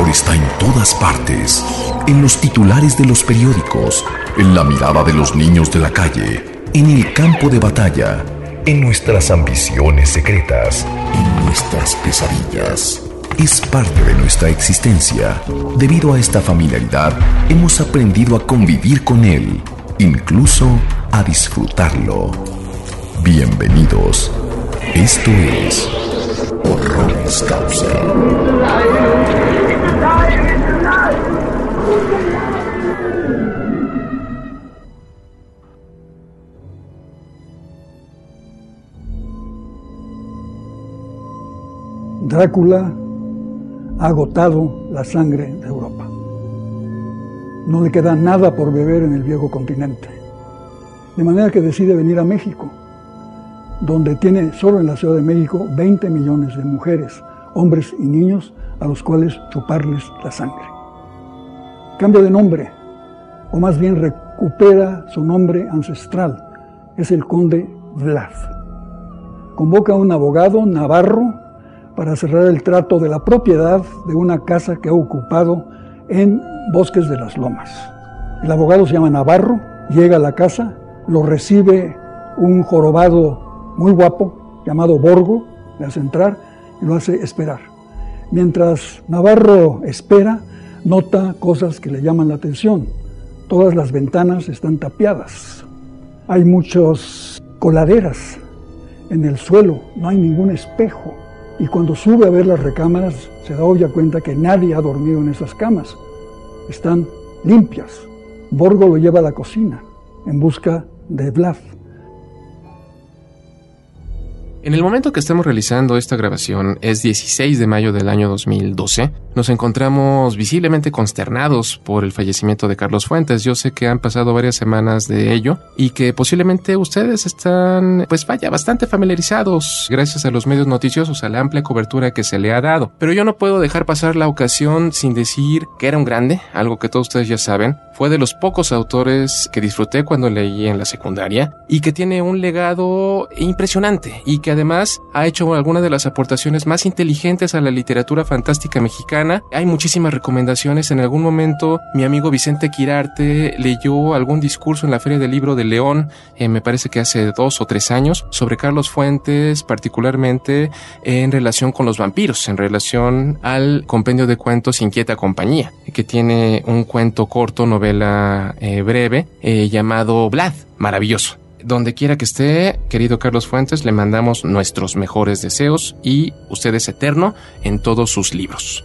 horror está en todas partes, en los titulares de los periódicos, en la mirada de los niños de la calle, en el campo de batalla, en nuestras ambiciones secretas, en nuestras pesadillas. Es parte de nuestra existencia. Debido a esta familiaridad, hemos aprendido a convivir con él, incluso a disfrutarlo. Bienvenidos. Esto es Horroris Causa. Drácula ha agotado la sangre de Europa. No le queda nada por beber en el viejo continente. De manera que decide venir a México, donde tiene solo en la Ciudad de México 20 millones de mujeres, hombres y niños a los cuales chuparles la sangre. Cambia de nombre, o más bien recupera su nombre ancestral. Es el conde Vlad. Convoca a un abogado navarro para cerrar el trato de la propiedad de una casa que ha ocupado en Bosques de las Lomas. El abogado se llama Navarro, llega a la casa, lo recibe un jorobado muy guapo llamado Borgo, le hace entrar y lo hace esperar. Mientras Navarro espera, nota cosas que le llaman la atención. Todas las ventanas están tapiadas. Hay muchas coladeras en el suelo, no hay ningún espejo. Y cuando sube a ver las recámaras, se da obvia cuenta que nadie ha dormido en esas camas. Están limpias. Borgo lo lleva a la cocina en busca de Vlad. En el momento que estamos realizando esta grabación, es 16 de mayo del año 2012, nos encontramos visiblemente consternados por el fallecimiento de Carlos Fuentes. Yo sé que han pasado varias semanas de ello y que posiblemente ustedes están, bastante familiarizados gracias a los medios noticiosos, a la amplia cobertura que se le ha dado. Pero yo no puedo dejar pasar la ocasión sin decir que era un grande, algo que todos ustedes ya saben. Fue de los pocos autores que disfruté cuando leí en la secundaria y que tiene un legado impresionante y que además ha hecho algunas de las aportaciones más inteligentes a la literatura fantástica mexicana. Hay muchísimas recomendaciones. En algún momento mi amigo Vicente Quirarte leyó algún discurso en la Feria del Libro de León, me parece que hace 2 o 3 años, sobre Carlos Fuentes, particularmente en relación con los vampiros, en relación al compendio de cuentos Inquieta Compañía, que tiene un cuento corto, novela breve, llamado Vlad, maravilloso. Donde quiera que esté, querido Carlos Fuentes, le mandamos nuestros mejores deseos y usted es eterno en todos sus libros.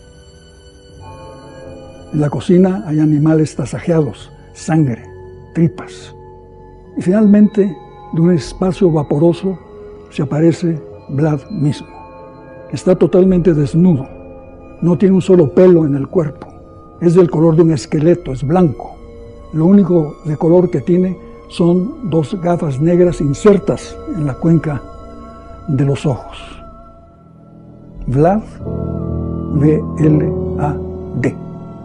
En la cocina hay animales tasajeados, sangre, tripas. Y finalmente, de un espacio vaporoso, se aparece Vlad mismo. Está totalmente desnudo. No tiene un solo pelo en el cuerpo. Es del color de un esqueleto, es blanco. Lo único de color que tiene son 2 gafas negras insertas en la cuenca de los ojos. Vlad, V-L-A-D.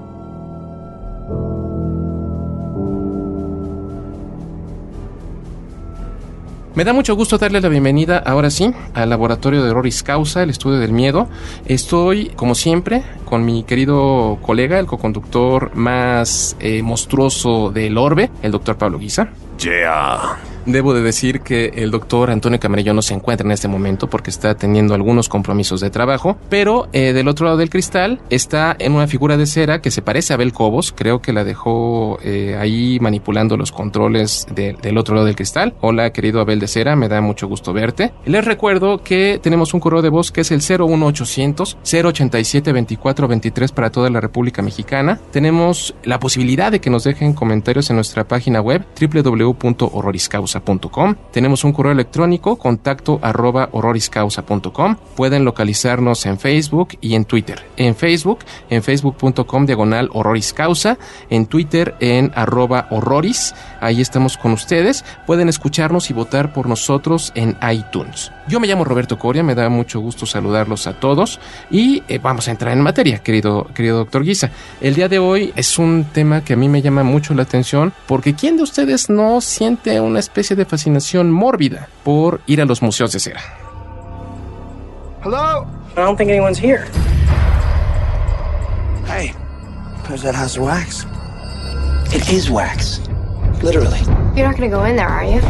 Me da mucho gusto darle la bienvenida, ahora sí, al laboratorio de Horroris Causa, el estudio del miedo. Estoy, como siempre, con mi querido colega, el coconductor más monstruoso del orbe, el doctor Pablo Guisa. Yeah. Debo de decir que el doctor Antonio Camarello no se encuentra en este momento porque está teniendo algunos compromisos de trabajo, pero del otro lado del cristal está en una figura de cera que se parece a Abel Cobos. Creo que la dejó ahí manipulando los controles del otro lado del cristal. Hola, querido Abel de Cera, me da mucho gusto verte. Les recuerdo que tenemos un correo de voz que es el 01800 087 2423 para toda la República Mexicana. Tenemos la posibilidad de que nos dejen comentarios en nuestra página web www.horroriscausa.com. Tenemos un correo electrónico contacto@horroriscausa.com. Pueden localizarnos en Facebook y en Twitter. En facebook.com/horroriscausa, en Twitter en @horroris. Ahí estamos con ustedes. Pueden escucharnos y votar por nosotros en iTunes. Yo me llamo Roberto Coria, me da mucho gusto saludarlos a todos y vamos a entrar en materia, querido doctor Guisa. El día de hoy es un tema que a mí me llama mucho la atención porque ¿quién de ustedes no siente una especie de fascinación mórbida por ir a los museos de cera? Hello? I don't think anyone's here. Hey, where's that house of wax? It is wax. Literally. You're not gonna go in there, are you?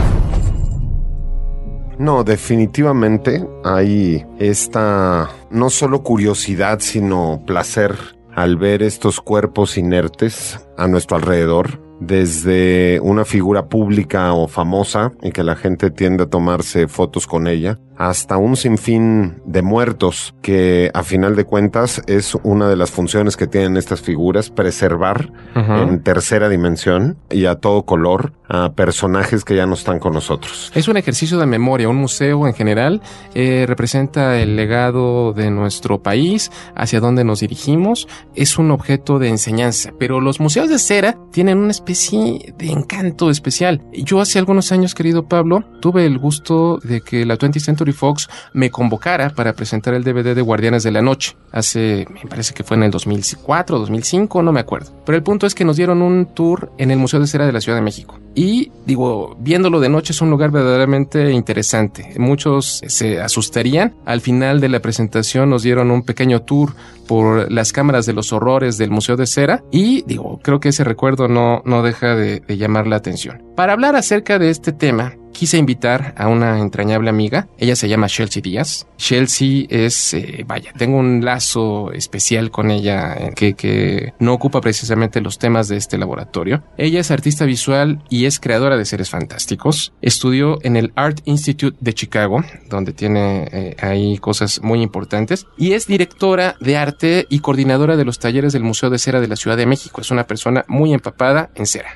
No, definitivamente hay esta no solo curiosidad, sino placer al ver estos cuerpos inertes a nuestro alrededor, desde una figura pública o famosa y que la gente tiende a tomarse fotos con ella, hasta un sinfín de muertos que a final de cuentas es una de las funciones que tienen estas figuras, preservar en tercera dimensión y a todo color a personajes que ya no están con nosotros. Es un ejercicio de memoria. Un museo en general representa el legado de nuestro país, hacia dónde nos dirigimos. Es un objeto de enseñanza, pero los museos de cera tienen una especie de encanto especial. Yo hace algunos años, querido Pablo, tuve el gusto de que la 20th Century Fox me convocara para presentar el DVD de Guardianes de la Noche. Me parece que fue en el 2004, 2005, no me acuerdo. Pero el punto es que nos dieron un tour en el Museo de Cera de la Ciudad de México. Y, viéndolo de noche es un lugar verdaderamente interesante. Muchos se asustarían. Al final de la presentación nos dieron un pequeño tour por las cámaras de los horrores del Museo de Cera. Y, creo que ese recuerdo no deja de llamar la atención. Para hablar acerca de este tema, quise invitar a una entrañable amiga. Ella se llama Chelsea Díaz. Chelsea es, tengo un lazo especial con ella que no ocupa precisamente los temas de este laboratorio. Ella es artista visual y es creadora de seres fantásticos. Estudió en el Art Institute de Chicago, donde tiene ahí cosas muy importantes. Y es directora de arte y coordinadora de los talleres del Museo de Cera de la Ciudad de México. Es una persona muy empapada en cera.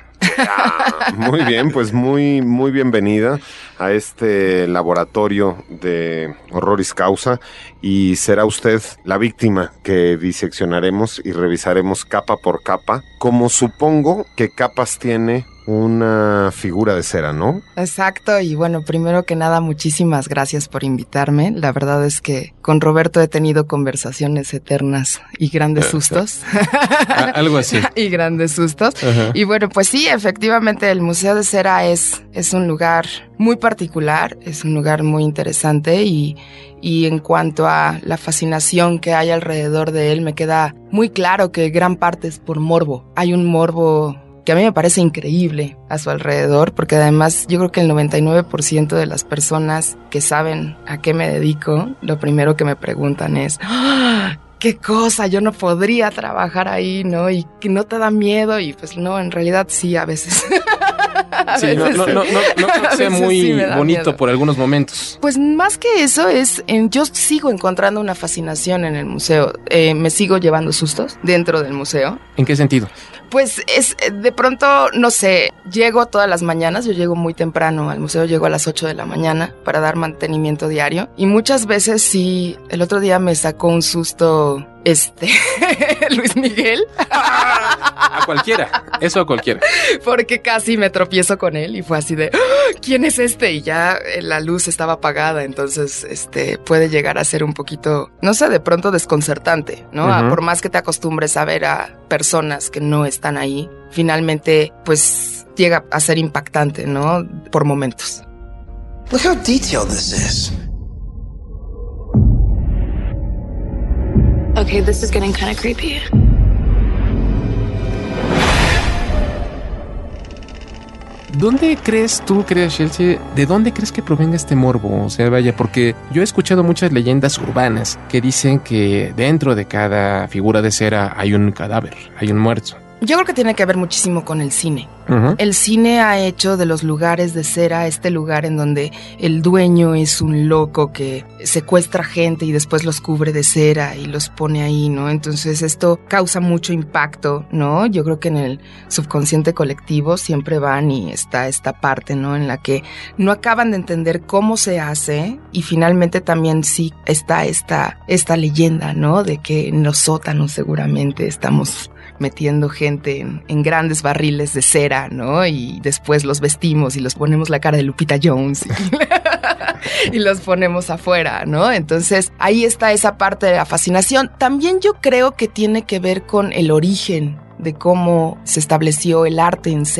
Muy bien, pues muy bienvenida a este laboratorio de horroris causa, y será usted la víctima que diseccionaremos y revisaremos capa por capa, como supongo que capas tiene una figura de cera, ¿no? Exacto, y bueno, primero que nada, muchísimas gracias por invitarme. La verdad es que con Roberto he tenido conversaciones eternas y grandes sustos. Algo así. Y grandes sustos. Ajá. Y bueno, pues sí, efectivamente el Museo de Cera es un lugar muy particular, es un lugar muy interesante y en cuanto a la fascinación que hay alrededor de él, me queda muy claro que gran parte es por morbo. Hay un morbo que a mí me parece increíble a su alrededor, porque además yo creo que el 99% de las personas que saben a qué me dedico, lo primero que me preguntan es ¡ah! ¡Qué cosa! Yo no podría trabajar ahí, ¿no? Y que no te da miedo, y pues no, en realidad sí, a veces. Sí, no creo que sea muy sí bonito miedo por algunos momentos. Pues más que eso yo sigo encontrando una fascinación en el museo. Me sigo llevando sustos dentro del museo. ¿En qué sentido? Pues de pronto, no sé, llego todas las mañanas, yo llego muy temprano al museo, llego a las 8 de la mañana para dar mantenimiento diario, y muchas veces sí, el otro día me sacó un susto Luis Miguel. A cualquiera, eso a cualquiera. Porque casi me tropiezo con él y fue así de ¿quién es este? Y ya la luz estaba apagada, entonces puede llegar a ser un poquito, no sé, de pronto desconcertante, ¿no? Uh-huh. Por más que te acostumbres a ver a personas que no están ahí, finalmente pues llega a ser impactante, ¿no? Por momentos. Look how detailed this is. Okay, this is getting kind of creepy. ¿Dónde crees tú, querida Chelsea, de dónde crees que provenga este morbo? O sea, porque yo he escuchado muchas leyendas urbanas que dicen que dentro de cada figura de cera hay un cadáver, hay un muerto. Yo creo que tiene que ver muchísimo con el cine. Uh-huh. El cine ha hecho de los lugares de cera este lugar en donde el dueño es un loco que secuestra gente y después los cubre de cera y los pone ahí, ¿no? Entonces esto causa mucho impacto, ¿no? Yo creo que en el subconsciente colectivo siempre van y está esta parte, ¿no? En la que no acaban de entender cómo se hace, y finalmente también sí está esta leyenda, ¿no? De que en los sótanos seguramente estamos metiendo gente en grandes barriles de cera, ¿no? Y después los vestimos y los ponemos la cara de Lupita Jones y los ponemos afuera, ¿no? Entonces ahí está esa parte de la fascinación. También yo creo que tiene que ver con el origen de cómo se estableció el arte en cera.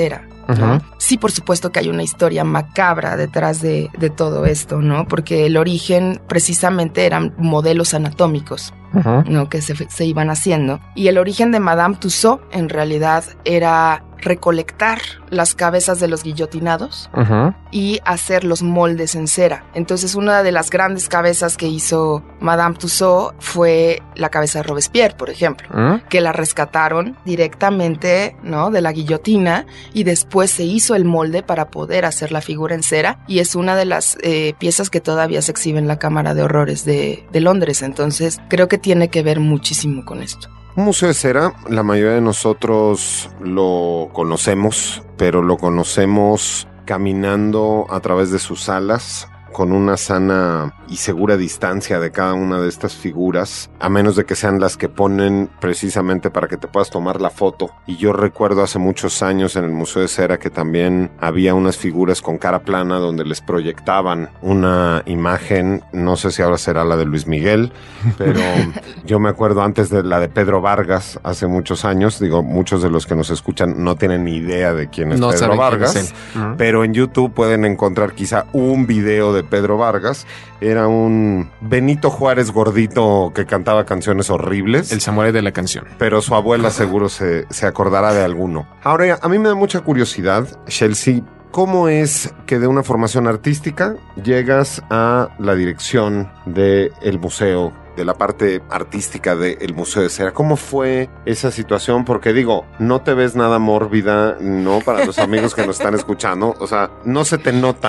¿no? Sí, por supuesto que hay una historia macabra detrás de todo esto, ¿no? Porque el origen precisamente eran modelos anatómicos, ¿no? Que se iban haciendo. Y el origen de Madame Tussauds en realidad era recolectar las cabezas de los guillotinados y hacer los moldes en cera. Entonces, una de las grandes cabezas que hizo Madame Tussauds fue la cabeza de Robespierre, por ejemplo, que la rescataron directamente, ¿no?, de la guillotina, y después se hizo el molde para poder hacer la figura en cera, y es una de las piezas que todavía se exhibe en la Cámara de Horrores de Londres. Entonces, creo que tiene que ver muchísimo con esto. Un museo de cera, la mayoría de nosotros lo conocemos, pero lo conocemos caminando a través de sus salas, con una sana y segura distancia de cada una de estas figuras, a menos de que sean las que ponen precisamente para que te puedas tomar la foto. Y yo recuerdo hace muchos años en el Museo de Cera que también había unas figuras con cara plana donde les proyectaban una imagen, no sé si ahora será la de Luis Miguel, pero yo me acuerdo antes de la de Pedro Vargas, hace muchos años. Digo, muchos de los que nos escuchan no tienen ni idea de quién es Pedro Vargas, pero en YouTube pueden encontrar quizá un video de Pedro Vargas. Era un Benito Juárez gordito que cantaba canciones horribles. El samurái de la canción. Pero su abuela seguro se acordará de alguno. Ahora, a mí me da mucha curiosidad, Chelsea, ¿cómo es que de una formación artística llegas a la dirección del museo, de la parte artística del Museo de Cera? ¿Cómo fue esa situación? Porque digo, no te ves nada mórbida, ¿no? Para los amigos que nos están escuchando. O sea, no se te nota.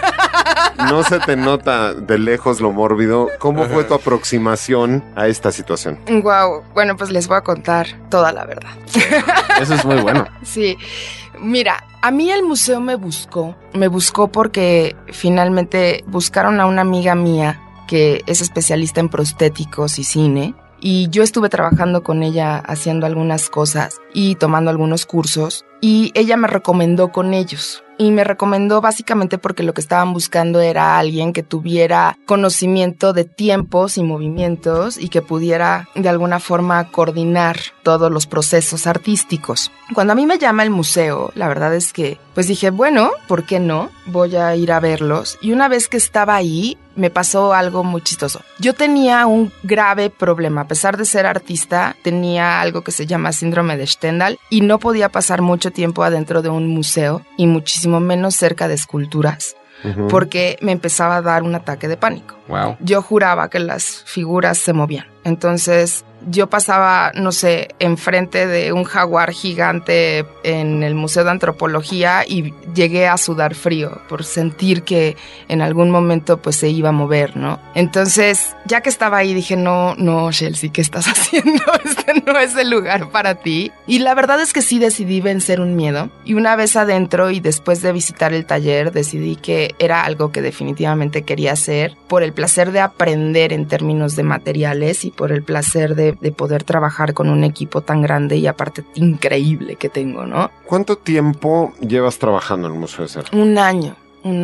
No se te nota de lejos lo mórbido. ¿Cómo fue tu aproximación a esta situación? Wow, bueno, pues les voy a contar toda la verdad. Eso es muy bueno. Sí, mira, a mí el museo me buscó porque finalmente buscaron a una amiga mía que es especialista en prostéticos y cine, y yo estuve trabajando con ella haciendo algunas cosas y tomando algunos cursos, y ella me recomendó con ellos. Y me recomendó básicamente porque lo que estaban buscando era alguien que tuviera conocimiento de tiempos y movimientos y que pudiera de alguna forma coordinar todos los procesos artísticos. Cuando a mí me llama el museo, la verdad es que pues dije, bueno, ¿por qué no? Voy a ir a verlos. Y una vez que estaba ahí, me pasó algo muy chistoso. Yo tenía un grave problema. A pesar de ser artista, tenía algo que se llama síndrome de Stendhal y no podía pasar mucho tiempo adentro de un museo y muchísimo menos cerca de esculturas, porque me empezaba a dar un ataque de pánico. Wow. Yo juraba que las figuras se movían. Entonces yo pasaba, no sé, enfrente de un jaguar gigante en el Museo de Antropología y llegué a sudar frío por sentir que en algún momento pues se iba a mover, ¿no? Entonces, ya que estaba ahí dije, no, Chelsea, ¿qué estás haciendo? Este no es el lugar para ti. Y la verdad es que sí decidí vencer un miedo. Y una vez adentro y después de visitar el taller, decidí que era algo que definitivamente quería hacer por el placer de aprender en términos de materiales y por el placer de poder trabajar con un equipo tan grande y aparte increíble que tengo, ¿no? ¿Cuánto tiempo llevas trabajando en el Museo de Cera? Un año.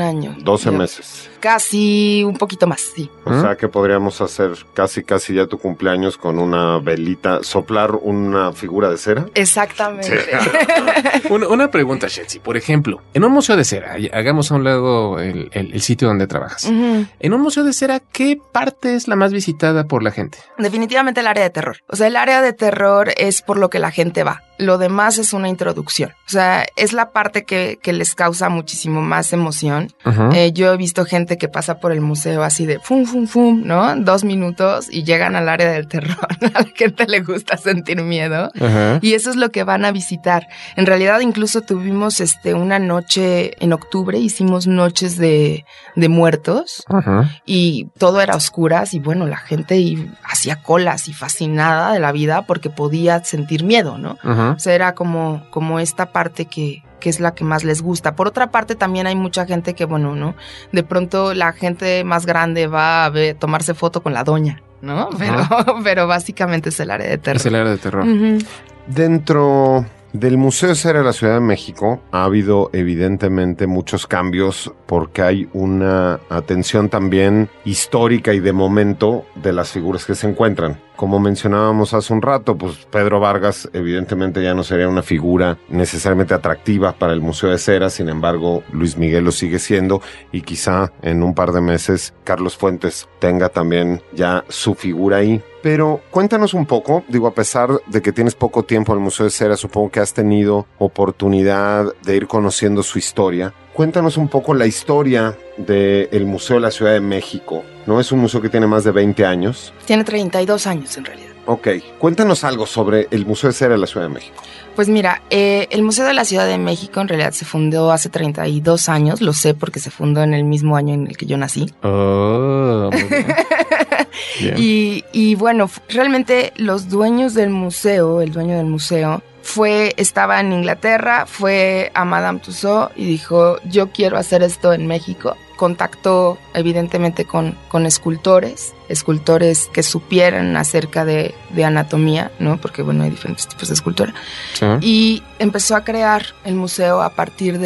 12 meses. Casi un poquito más, sí. O sea que podríamos hacer casi ya tu cumpleaños con una velita, soplar una figura de cera. Exactamente. Sí. Una pregunta, Chelsea. Por ejemplo, en un museo de cera, hagamos a un lado el sitio donde trabajas. En un museo de cera, ¿qué parte es la más visitada por la gente? Definitivamente el área de terror. O sea, el área de terror es por lo que la gente va. Lo demás es una introducción. O sea, es la parte que les causa muchísimo más emoción. Yo he visto gente que pasa por el museo así de fum, ¿no? 2 minutos y llegan al área del terror. A la gente le gusta sentir miedo. Y eso es lo que van a visitar. En realidad, incluso tuvimos una noche en octubre, hicimos noches de muertos y todo era a oscuras y bueno, la gente hacía colas y fascinada de la vida porque podía sentir miedo, ¿no? O sea, era como esta parte que es la que más les gusta. Por otra parte, también hay mucha gente que, bueno, ¿no? De pronto la gente más grande va a tomarse foto con la doña, ¿no? Pero básicamente es el área de terror. Es el área de terror. Dentro Del Museo de Cera de la Ciudad de México ha habido evidentemente muchos cambios porque hay una atención también histórica y de momento de las figuras que se encuentran. Como mencionábamos hace un rato, pues Pedro Vargas evidentemente ya no sería una figura necesariamente atractiva para el Museo de Cera, sin embargo Luis Miguel lo sigue siendo y quizá en un par de meses Carlos Fuentes tenga también ya su figura ahí. Pero cuéntanos un poco, digo, a pesar de que tienes poco tiempo en el Museo de Cera, supongo que has tenido oportunidad de ir conociendo su historia. Cuéntanos un poco la historia del Museo de la Ciudad de México, ¿no? Es un museo que tiene más de 20 años. Tiene 32 años en realidad. Ok, cuéntanos algo sobre el Museo de Cera de la Ciudad de México. Pues mira, el Museo de la Ciudad de México en realidad se fundó hace 32 años, lo sé porque se fundó en el mismo año en el que yo nací. Oh, muy bien. Bien. Y bueno, realmente los dueños del museo, el dueño del museo, estaba en Inglaterra, fue a Madame Tussauds y dijo, yo quiero hacer esto en México. Contactó evidentemente con escultores que supieran acerca de anatomía, ¿no? Porque bueno, hay diferentes tipos de escultura. Sí. Y empezó a crear el museo a partir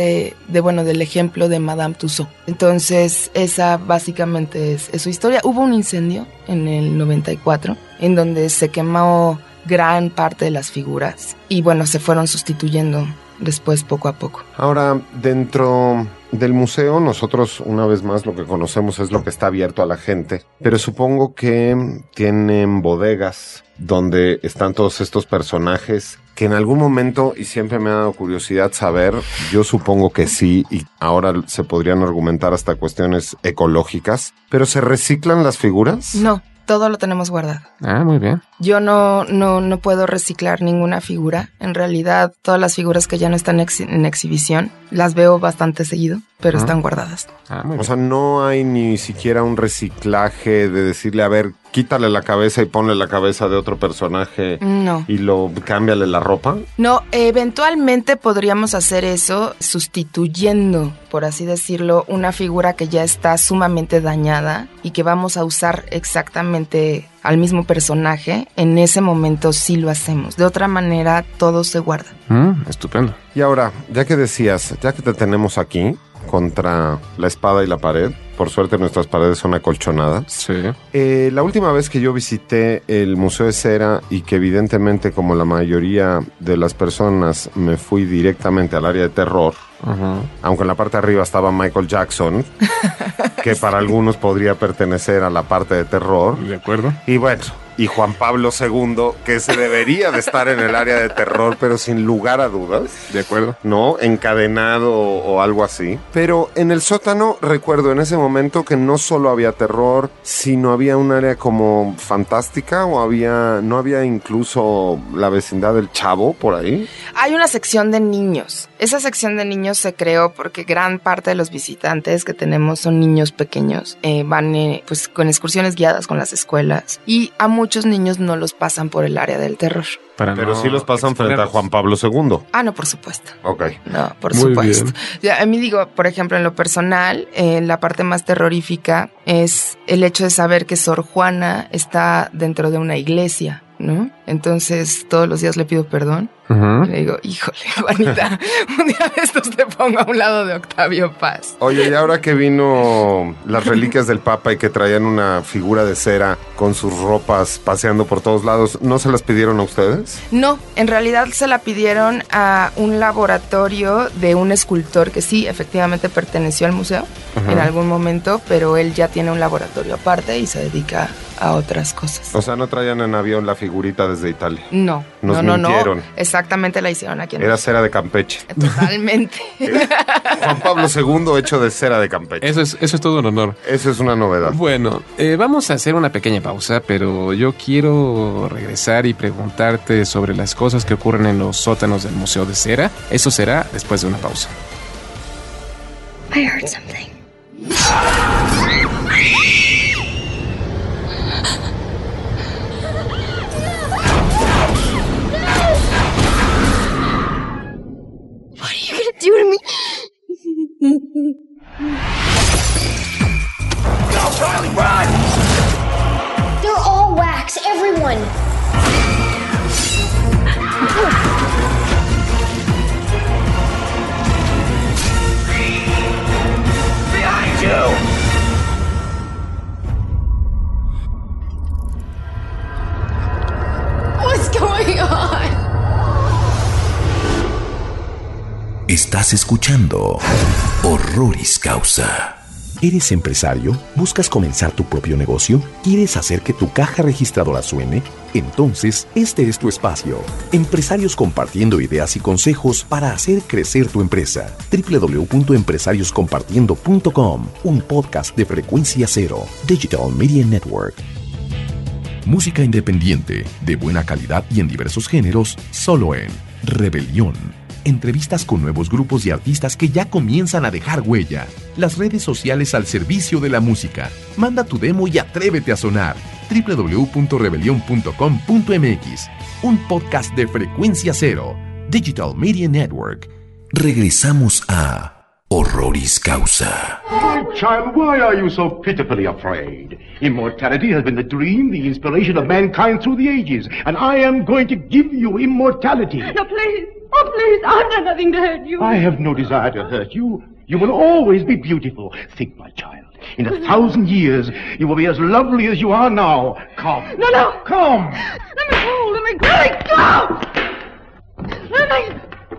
del ejemplo de Madame Tussauds. Entonces, esa básicamente es su historia. Hubo un incendio en el 94 en donde se quemó gran parte de las figuras y bueno, se fueron sustituyendo después poco a poco. Ahora, dentro del museo, nosotros una vez más lo que conocemos es lo que está abierto a la gente, pero supongo que tienen bodegas donde están todos estos personajes que en algún momento, y siempre me ha dado curiosidad saber, yo supongo que sí, y ahora se podrían argumentar hasta cuestiones ecológicas, pero ¿se reciclan las figuras? No, todo lo tenemos guardado. Ah, muy bien. Yo no puedo reciclar ninguna figura. En realidad, todas las figuras que ya no están en exhibición, las veo bastante seguido, pero están guardadas. Ah, muy O bien. sea, no hay ni siquiera un reciclaje de decirle, a ver, quítale la cabeza y ponle la cabeza de otro personaje No. y cámbiale la ropa. No, eventualmente podríamos hacer eso sustituyendo, por así decirlo, una figura que ya está sumamente dañada y que vamos a usar exactamente al mismo personaje. En ese momento sí lo hacemos. De otra manera, todo se guarda. Estupendo. Y ahora, ya que decías, ya que te tenemos aquí contra la espada y la pared, por suerte nuestras paredes son acolchonadas. Sí. La última vez que yo visité el Museo de Cera y que evidentemente como la mayoría de las personas me fui directamente al área de terror, aunque en la parte de arriba estaba Michael Jackson, que para algunos podría pertenecer a la parte de terror. ¿De acuerdo? Y bueno, y Juan Pablo II, que se debería de estar en el área de terror, pero sin lugar a dudas. De acuerdo. ¿No? Encadenado o algo así. Pero en el sótano recuerdo en ese momento que no solo había terror, sino había un área como fantástica o no había incluso la vecindad del Chavo por ahí. Hay una sección de niños. Esa sección de niños se creó porque gran parte de los visitantes que tenemos son niños pequeños. Van pues con excursiones guiadas con las escuelas y a muchos niños no los pasan por el área del terror. Pero sí los pasan frente a Juan Pablo II. Ah, no, por supuesto. Ok. No, por Muy supuesto. bien. Ya, a mí digo, por ejemplo, en lo personal, la parte más terrorífica es el hecho de saber que Sor Juana está dentro de una iglesia, ¿no? Entonces, todos los días le pido perdón. Y le digo, híjole, Juanita, un día de estos te pongo a un lado de Octavio Paz. Oye, y ahora que vino las reliquias del Papa y que traían una figura de cera con sus ropas paseando por todos lados, ¿no se las pidieron a ustedes? No, en realidad se la pidieron a un laboratorio de un escultor que sí, efectivamente perteneció al museo en algún momento, pero él ya tiene un laboratorio aparte y se dedica a otras cosas. O sea, no traían en avión la figurita desde Italia. No, Nos no. mintieron. Exactamente la hicieron aquí en Era México. cera de Campeche. Totalmente. Juan Pablo II hecho de cera de Campeche. Eso es todo un honor. Eso es una novedad. Bueno, vamos a hacer una pequeña pausa, pero yo quiero regresar y preguntarte sobre las cosas que ocurren en los sótanos del Museo de Cera. Eso será después de una pausa. I heard something. What are you gonna do to me? Go, Charlie, run! They're all wax, everyone. Estás escuchando Horroris Causa. ¿Eres empresario? ¿Buscas comenzar tu propio negocio? ¿Quieres hacer que tu caja registradora suene? Entonces, este es tu espacio. Empresarios compartiendo ideas y consejos para hacer crecer tu empresa. www.empresarioscompartiendo.com, un podcast de Frecuencia Cero, Digital Media Network. Música independiente, de buena calidad y en diversos géneros, solo en Rebelión. Entrevistas con nuevos grupos y artistas que ya comienzan a dejar huella. Las redes sociales al servicio de la música. Manda tu demo y atrévete a sonar. www.rebelion.com.mx. Un podcast de Frecuencia Cero, Digital Media Network. Regresamos a Horroris Causa. My child, why are you so pitifully afraid? Immortality has been the dream, the inspiration of mankind through the ages, and I am going to give you immortality. No, please. Oh, please. I've done nothing to hurt you. I have no desire to hurt you. You will always be beautiful. Think, my child. In 1,000 years, you will be as lovely as you are now. Come. No. Come. Let me go. Let me go. Let me...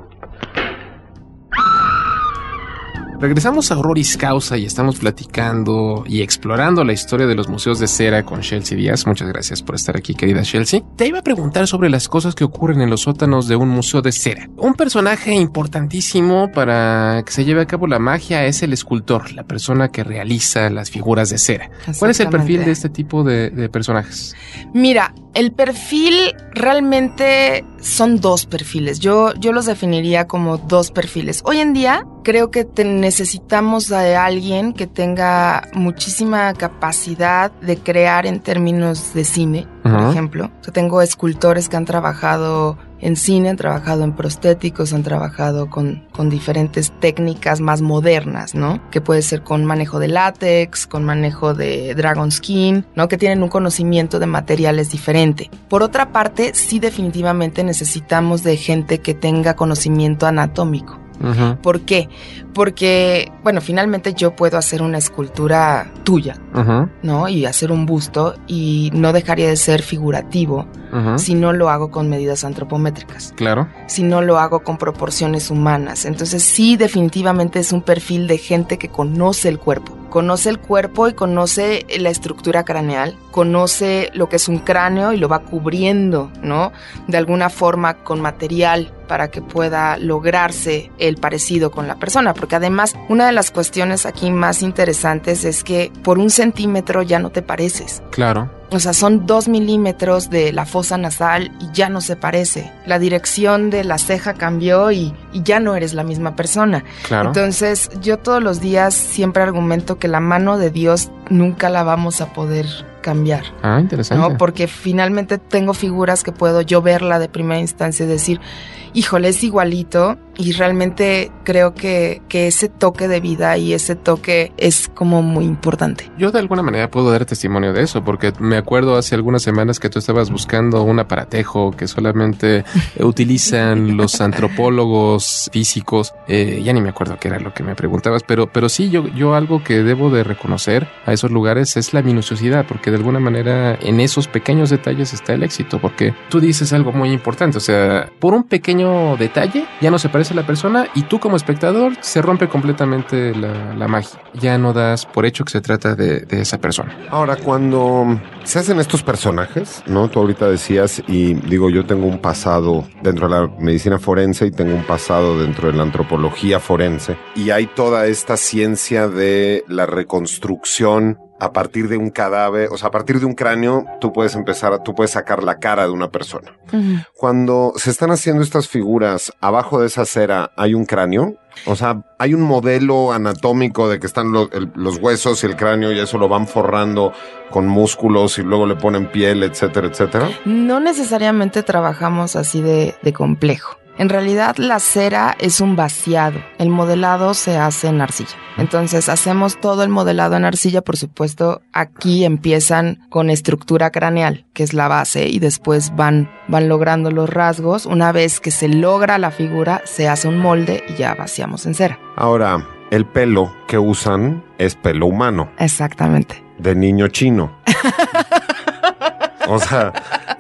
Regresamos a Horroris Causa y estamos platicando y explorando la historia de los museos de cera con Chelsea Díaz. Muchas gracias por estar aquí, querida Chelsea. Te iba a preguntar sobre las cosas que ocurren en los sótanos de un museo de cera. Un personaje importantísimo para que se lleve a cabo la magia es el escultor, la persona que realiza las figuras de cera. ¿Cuál es el perfil de este tipo de personajes? Mira, el perfil realmente son dos perfiles. Yo los definiría como dos perfiles. Hoy en día creo que necesitamos de alguien que tenga muchísima capacidad de crear en términos de cine, por ejemplo. Yo tengo escultores que han trabajado en cine, han trabajado en prostéticos, han trabajado con diferentes técnicas más modernas, ¿no? Que puede ser con manejo de látex, con manejo de dragon skin, ¿no? Que tienen un conocimiento de materiales diferente. Por otra parte, sí definitivamente necesitamos de gente que tenga conocimiento anatómico. Uh-huh. ¿Por qué? Porque, bueno, finalmente yo puedo hacer una escultura tuya, uh-huh, ¿no? Y hacer un busto y no dejaría de ser figurativo, uh-huh, si no lo hago con medidas antropométricas. Claro. Si no lo hago con proporciones humanas. Entonces sí, definitivamente es un perfil de gente que conoce el cuerpo. Conoce el cuerpo y conoce la estructura craneal, conoce lo que es un cráneo y lo va cubriendo, ¿no? De alguna forma con material para que pueda lograrse el parecido con la persona. Porque además, una de las cuestiones aquí más interesantes es que por 1 centímetro ya no te pareces. Claro. O sea, son 2 milímetros de la fosa nasal y ya no se parece. La dirección de la ceja cambió y ya no eres la misma persona. Claro. Entonces, yo todos los días siempre argumento que la mano de Dios nunca la vamos a poder cambiar. Ah, interesante. ¿No? Porque finalmente tengo figuras que puedo yo verla de primera instancia y decir, híjole, es igualito, y realmente creo que ese toque de vida y ese toque es como muy importante. Yo de alguna manera puedo dar testimonio de eso, porque me acuerdo hace algunas semanas que tú estabas buscando un aparatejo que solamente utilizan los antropólogos físicos. Ya ni me acuerdo qué era lo que me preguntabas, pero sí, yo algo que debo de reconocer a esos lugares es la minuciosidad, porque de alguna manera en esos pequeños detalles está el éxito, porque tú dices algo muy importante, o sea, por un pequeño detalle ya no se parece a la persona y tú como espectador se rompe completamente la magia. Ya no das por hecho que se trata de esa persona. Ahora, cuando se hacen estos personajes, ¿no? Tú ahorita decías, y digo, yo tengo un pasado dentro de la medicina forense y tengo un pasado dentro de la antropología forense, y hay toda esta ciencia de la reconstrucción a partir de un cadáver, o sea, a partir de un cráneo, tú puedes sacar la cara de una persona. Uh-huh. Cuando se están haciendo estas figuras, abajo de esa cera hay un cráneo, o sea, hay un modelo anatómico de que están los huesos y el cráneo y eso lo van forrando con músculos y luego le ponen piel, etcétera, etcétera. No necesariamente trabajamos así de complejo. En realidad la cera es un vaciado, el modelado se hace en arcilla. Entonces hacemos todo el modelado en arcilla, por supuesto aquí empiezan con estructura craneal, que es la base, y después van logrando los rasgos. Una vez que se logra la figura, se hace un molde y ya vaciamos en cera. Ahora, el pelo que usan es pelo humano. Exactamente. De niño chino. O sea,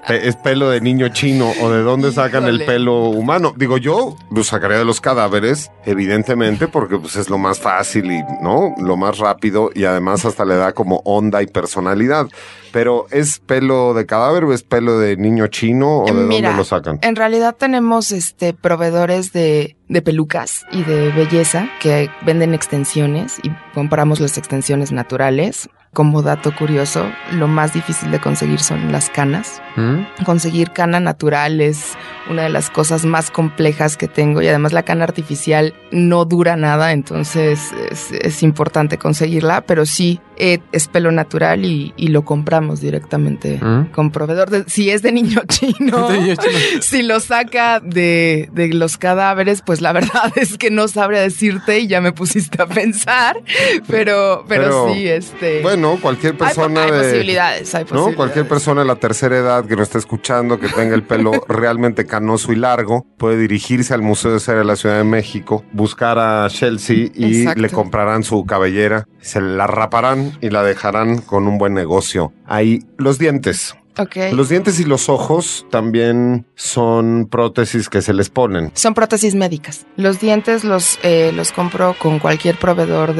es pelo de niño chino o de dónde sacan el pelo humano. Digo, yo lo sacaría de los cadáveres, evidentemente, porque pues es lo más fácil y, ¿no? Lo más rápido y además hasta le da como onda y personalidad. Pero ¿es pelo de cadáver o es pelo de niño chino o de dónde lo sacan? En realidad tenemos proveedores de pelucas y de belleza que venden extensiones y compramos las extensiones naturales. Como dato curioso, lo más difícil de conseguir son las canas. Conseguir cana natural es una de las cosas más complejas que tengo y además la cana artificial no dura nada, entonces es importante conseguirla, pero sí es pelo natural y lo compramos directamente con proveedor. Si es de niño chino, si lo saca de los cadáveres, pues la verdad es que no sabría decirte y ya me pusiste a pensar, pero sí, Bueno, cualquier persona hay posibilidades. ¿no? Cualquier persona de la tercera edad que nos esté escuchando, que tenga el pelo realmente canoso y largo, puede dirigirse al Museo de Cera de la Ciudad de México, buscar a Chelsea y le comprarán su cabellera, se la raparán y la dejarán con un buen negocio. Ahí, los dientes. Okay. Los dientes y los ojos también son prótesis que se les ponen. Son prótesis médicas. Los dientes los compro con cualquier proveedor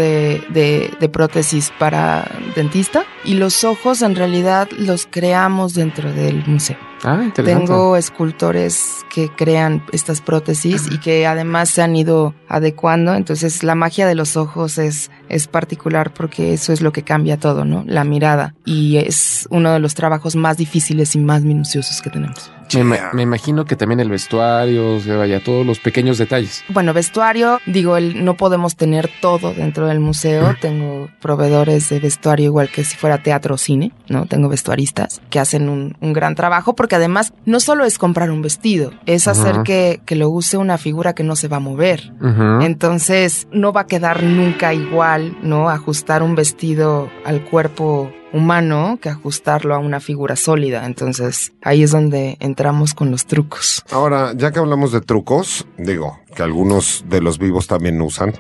de prótesis para dentista y los ojos en realidad los creamos dentro del museo. Interesante. Tengo escultores que crean estas prótesis y que además se han ido adecuando, entonces la magia de los ojos es particular porque eso es lo que cambia todo, ¿no? La mirada, y es uno de los trabajos más difíciles y más minuciosos que tenemos. Me imagino que también el vestuario, todos los pequeños detalles. Bueno, vestuario, no podemos tener todo dentro del museo. Tengo proveedores de vestuario igual que si fuera teatro o cine, ¿no? Tengo vestuaristas que hacen un gran trabajo porque además no solo es comprar un vestido, es hacer que lo use una figura que no se va a mover. Entonces no va a quedar nunca igual, ¿no? Ajustar un vestido al cuerpo humano que ajustarlo a una figura sólida. Entonces ahí es donde entramos con los trucos. Ahora, ya que hablamos de trucos, digo que algunos de los vivos también usan,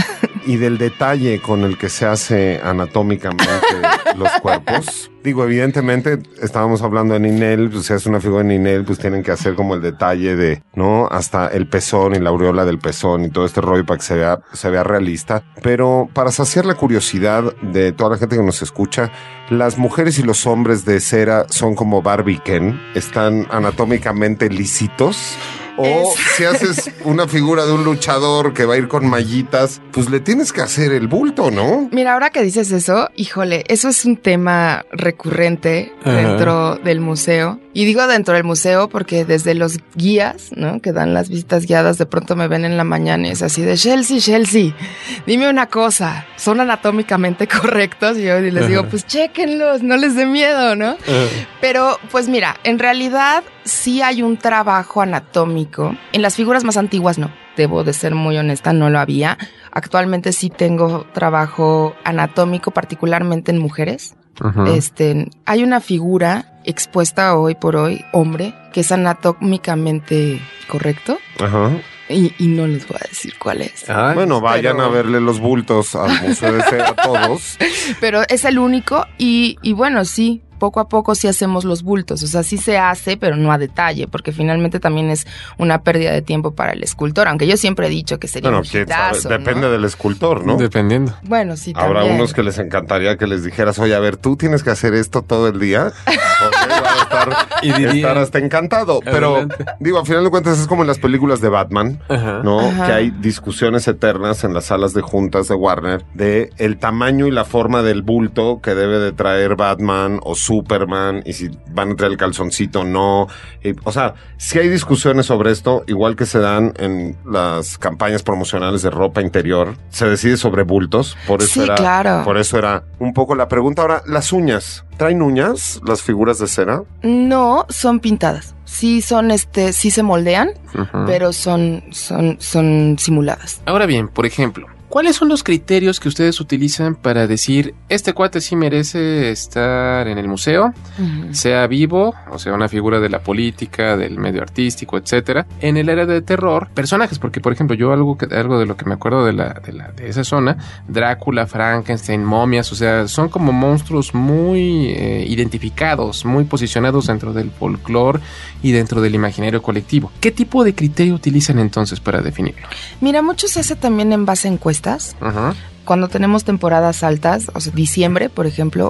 y del detalle con el que se hace anatómicamente los cuerpos. Digo, evidentemente, estábamos hablando de Ninel, pues si hace una figura de Ninel, pues tienen que hacer como el detalle de, ¿no? Hasta el pezón y la aureola del pezón y todo este rollo para que se vea realista. Pero para saciar la curiosidad de toda la gente que nos escucha, las mujeres y los hombres de cera son como Barbie Ken, están anatómicamente lícitos. O si haces una figura de un luchador que va a ir con mallitas, pues le tienes que hacer el bulto, ¿no? Mira, ahora que dices eso, híjole, eso es un tema recurrente dentro del museo. Y digo dentro del museo porque desde los guías, ¿no? Que dan las visitas guiadas, de pronto me ven en la mañana y es así de Chelsea, dime una cosa, ¿son anatómicamente correctos? Y yo les digo, pues chéquenlos, no les dé miedo, ¿no? Pero, pues mira, en realidad sí hay un trabajo anatómico. En las figuras más antiguas no, debo de ser muy honesta, no lo había. Actualmente sí tengo trabajo anatómico, particularmente en mujeres. Hay una figura expuesta hoy por hoy, hombre, que es anatómicamente correcto. Y no les voy a decir cuál es. Bueno, vayan a verle los bultos al Museo de Cera todos. Pero es el único y bueno, sí, poco a poco sí hacemos los bultos. O sea, sí se hace, pero no a detalle, porque finalmente también es una pérdida de tiempo para el escultor. Aunque yo siempre he dicho que sería un hitazo, depende del escultor, ¿no? Dependiendo. Bueno, sí, también. Habrá unos que les encantaría que les dijeras, oye, a ver, tú tienes que hacer esto todo el día. Estar hasta encantado. Pero, digo, a final de cuentas es como en las películas de Batman, ¿no? Que hay discusiones eternas en las salas de juntas de Warner de el tamaño y la forma del bulto que debe de traer Batman o Superman, y si van a traer el calzoncito o no. O sea, sí hay discusiones sobre esto, igual que se dan en las campañas promocionales de ropa interior. Se decide sobre bultos, por eso claro. Por eso era un poco la pregunta. Ahora, las uñas. ¿Traen uñas las figuras de cera? No, son pintadas. Sí son sí se moldean, pero son simuladas. Ahora bien, por ejemplo, ¿Cuáles son los criterios que ustedes utilizan para decir, este cuate sí merece estar en el museo, sea vivo, o sea, una figura de la política, del medio artístico, etcétera? En el área de terror, personajes, porque por ejemplo, yo algo de lo que me acuerdo de esa zona, Drácula, Frankenstein, momias, o sea, son como monstruos muy identificados, muy posicionados dentro del folclore y dentro del imaginario colectivo. ¿Qué tipo de criterio utilizan entonces para definirlo? Mira, mucho se hace también en base a encuestas. Cuando tenemos temporadas altas, o sea, diciembre, por ejemplo,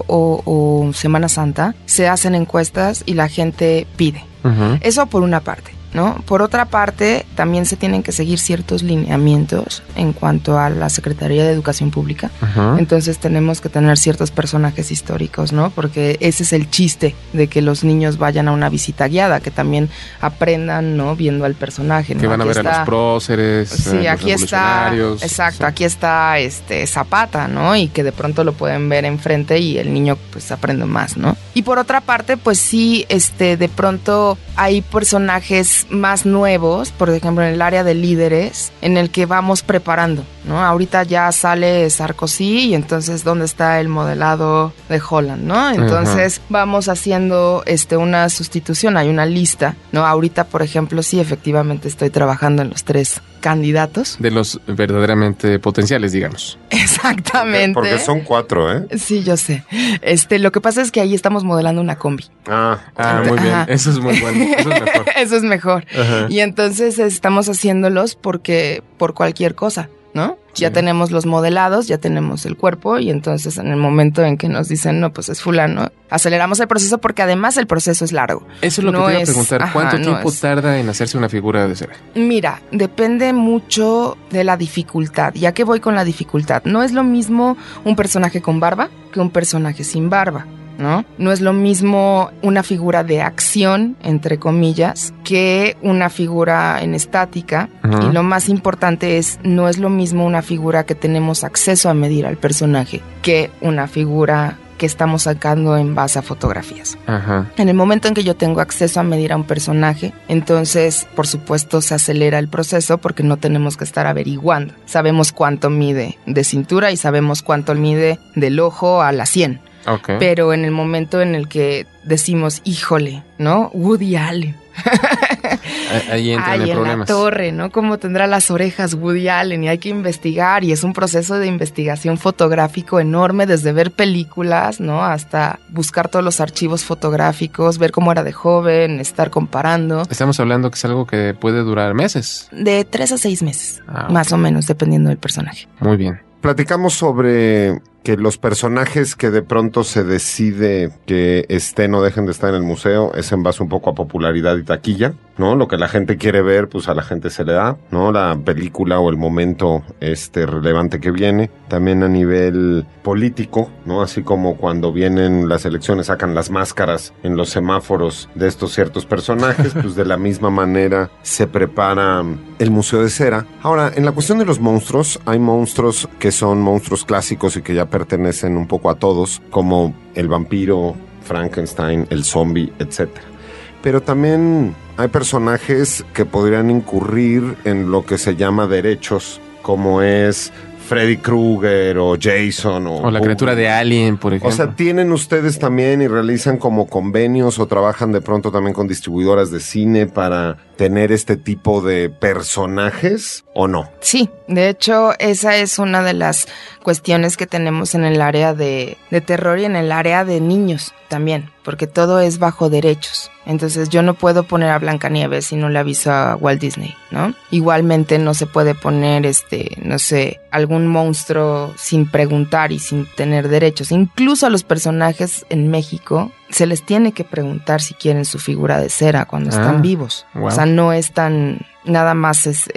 o Semana Santa, se hacen encuestas y la gente pide. Eso por una parte, ¿no? Por otra parte, también se tienen que seguir ciertos lineamientos en cuanto a la Secretaría de Educación Pública. Entonces tenemos que tener ciertos personajes históricos, ¿no? Porque ese es el chiste de que los niños vayan a una visita guiada, que también aprendan, ¿no? Viendo al personaje, ¿no? Que van a ver a los próceres, sí, los aquí está, exacto, sí. Aquí está Zapata, ¿no? Y que de pronto lo pueden ver enfrente y el niño pues aprende más, ¿no? Y por otra parte, pues sí, de pronto hay personajes más nuevos, por ejemplo en el área de líderes, en el que vamos preparando, ¿no? Ahorita ya sale Sarkozy y entonces ¿dónde está el modelado de Holland, ¿no? Entonces vamos haciendo una sustitución, hay una lista, ¿no? Ahorita, por ejemplo, sí, efectivamente estoy trabajando en los 3 candidatos. De los verdaderamente potenciales, digamos. Exactamente. Porque son 4, ¿eh? Sí, yo sé. Lo que pasa es que ahí estamos modelando una combi. Muy bien. Eso es muy bueno. Eso es mejor. Eso es mejor. Y entonces estamos haciéndolos porque por cualquier cosa, ¿no? Sí. Ya tenemos los modelados, ya tenemos el cuerpo y entonces en el momento en que nos dicen, no, pues es fulano, aceleramos el proceso porque además el proceso es largo. Eso es lo que te iba a preguntar. ¿Cuánto tiempo tarda en hacerse una figura de cera? Mira, depende mucho de la dificultad. ¿Y a qué voy con la dificultad? No es lo mismo un personaje con barba que un personaje sin barba, ¿no? No es lo mismo una figura de acción, entre comillas, que una figura en estática. Y lo más importante es, no es lo mismo una figura que tenemos acceso a medir al personaje que una figura que estamos sacando en base a fotografías. En el momento en que yo tengo acceso a medir a un personaje, entonces, por supuesto, se acelera el proceso porque no tenemos que estar averiguando. Sabemos cuánto mide de cintura y sabemos cuánto mide del ojo a la sien. Okay. Pero en el momento en el que decimos, híjole, ¿no? Woody Allen. Ahí entran en problemas. La torre, ¿no? ¿Cómo tendrá las orejas Woody Allen? Y hay que investigar, y es un proceso de investigación fotográfico enorme, desde ver películas, ¿no? Hasta buscar todos los archivos fotográficos, ver cómo era de joven, estar comparando. Estamos hablando que es algo que puede durar meses. De 3 a 6 meses, más o menos, dependiendo del personaje. Muy bien. Platicamos sobre que los personajes que de pronto se decide que estén o dejen de estar en el museo es en base un poco a popularidad y taquilla, ¿no? Lo que la gente quiere ver, pues a la gente se le da, ¿no? La película o el momento relevante que viene. También a nivel político, ¿no? Así como cuando vienen las elecciones, sacan las máscaras en los semáforos de estos ciertos personajes, pues de la misma manera se prepara el Museo de Cera. Ahora, en la cuestión de los monstruos, hay monstruos que son monstruos clásicos y que ya pertenecen un poco a todos, como el vampiro, Frankenstein, el zombie, etc. Pero también hay personajes que podrían incurrir en lo que se llama derechos, como es Freddy Krueger o Jason o la criatura de Alien, por ejemplo. O sea, ¿tienen ustedes también y realizan como convenios o trabajan de pronto también con distribuidoras de cine para tener este tipo de personajes o no? Sí, de hecho, esa es una de las cuestiones que tenemos en el área de terror y en el área de niños también, porque todo es bajo derechos. Entonces yo no puedo poner a Blancanieves si no le aviso a Walt Disney, ¿no? Igualmente no se puede poner, no sé, algún monstruo sin preguntar y sin tener derechos. Incluso a los personajes en México se les tiene que preguntar si quieren su figura de cera cuando están vivos. Wow. O sea, no es tan... Nada más es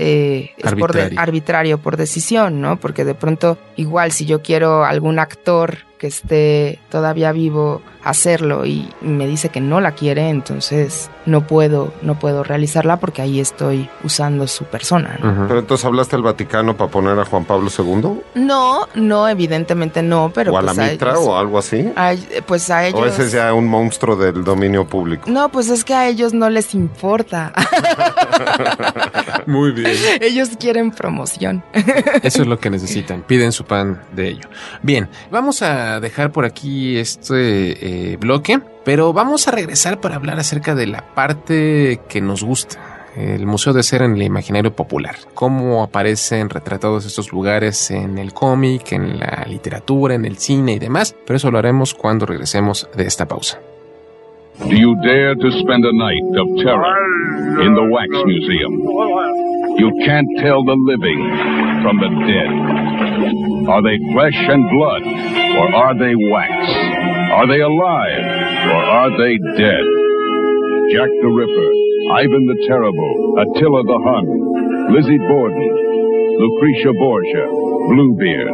arbitrario por decisión, ¿no? Porque de pronto, igual si yo quiero algún actor que esté todavía vivo hacerlo y me dice que no la quiere, entonces no puedo realizarla porque ahí estoy usando su persona, ¿no? Pero entonces, ¿hablaste al Vaticano para poner a Juan Pablo II? No, evidentemente no, pero... ¿O a la Mitra o algo así? Pues a ellos... ¿O ese es ya un monstruo del dominio público? No, pues es que a ellos no les importa. Muy bien. Ellos quieren promoción. Eso es lo que necesitan, piden su pan de ello. Bien, vamos a dejar por aquí este bloque, pero vamos a regresar para hablar acerca de la parte que nos gusta. El Museo de Cera en el imaginario popular. Cómo aparecen retratados estos lugares en el cómic, en la literatura, en el cine y demás. Pero eso lo haremos cuando regresemos de esta pausa. Do you dare to spend a night of terror in the Wax Museum? You can't tell the living from the dead. Are they flesh and blood, or are they wax? Are they alive, or are they dead? Jack the Ripper, Ivan the Terrible, Attila the Hun, Lizzie Borden, Lucretia Borgia, Bluebeard.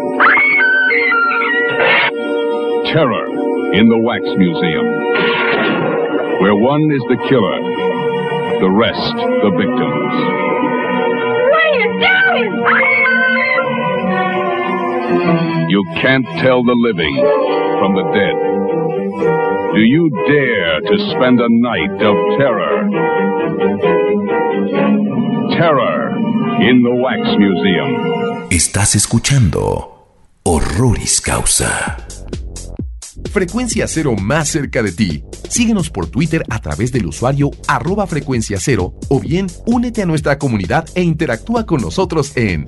Terror in the Wax Museum, where one is the killer, the rest the victims. What are you doing? You can't tell the living from the dead. Do you dare to spend a night of terror? Terror in the Wax Museum. Estás escuchando Horroris Causa. Frecuencia Cero más cerca de ti. Síguenos por Twitter a través del usuario @frecuenciacero o bien únete a nuestra comunidad e interactúa con nosotros en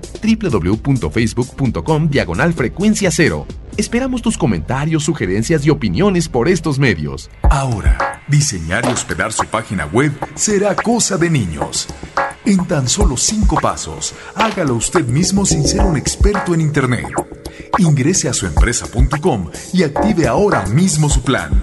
www.facebook.com/Frecuencia Cero. Esperamos tus comentarios, sugerencias y opiniones por estos medios. Ahora, diseñar y hospedar su página web será cosa de niños. En tan solo 5 pasos, hágalo usted mismo sin ser un experto en Internet. Ingrese a suempresa.com y active ahora mismo su plan.